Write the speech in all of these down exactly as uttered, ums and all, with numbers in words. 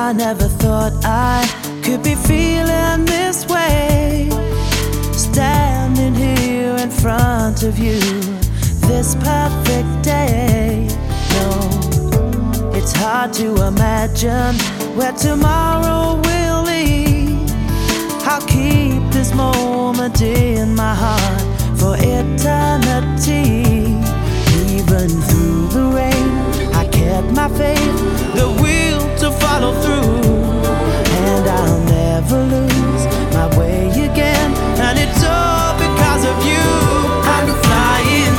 I never thought I could be feeling this way, standing here in front of you this perfect day. No, it's hard to imagine where tomorrow will lead. I'll keep this moment in my heart for eternity. Even through the rain, I kept my faith, the will to follow through, and I'll never lose my way again. And it's all because of you. I'm flying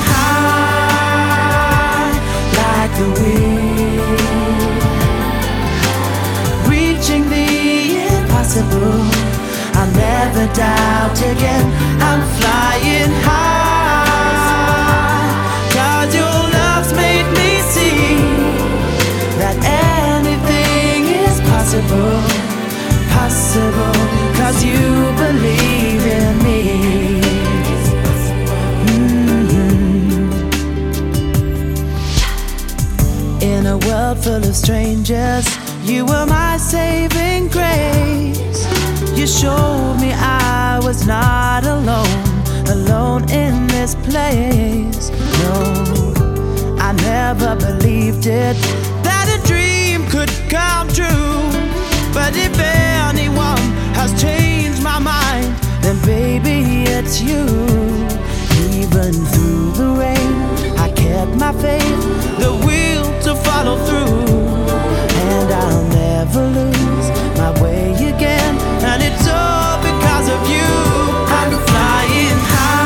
high like the wind, reaching the impossible. I'll never doubt again. I'm flying high, 'cause your love's made me see that anything is possible, possible, 'cause you believe in me. Mm-hmm. In a world full of strangers, you were my saving grace. You showed me I was not alone, alone in this place. No, I never believed it, that a dream could come true. But if anyone has changed my mind, then baby it's you. Even through the rain, I kept my faith, the will to follow through, and I'll never lose my way again. And it's all because of you. I'm flying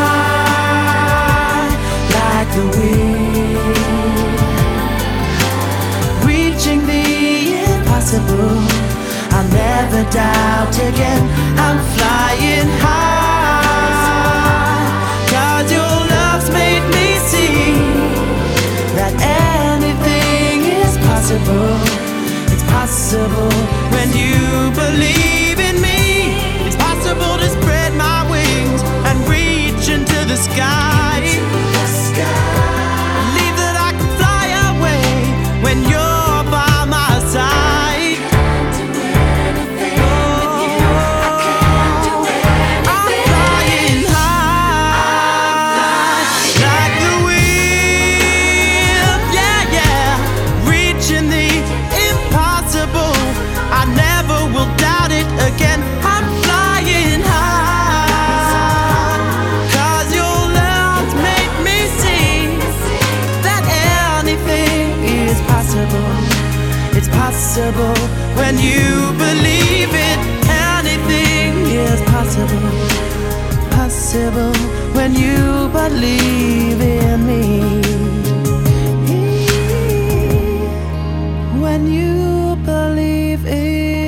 high like the wind, reaching the impossible. I'll never doubt again. I'm flying high, 'cause your love's made me see that anything is possible. It's possible when you believe in me. It's possible to spread my wings and reach into the sky. Believe that I can fly away when you're by my side. I'm flying high like the wind. Yeah, yeah, reaching the impossible. I never will doubt it again. I'm flying high, 'cause your love's made me see that anything is possible. It's possible when you believe it. Anything is possible, possible when you believe in me. When you believe in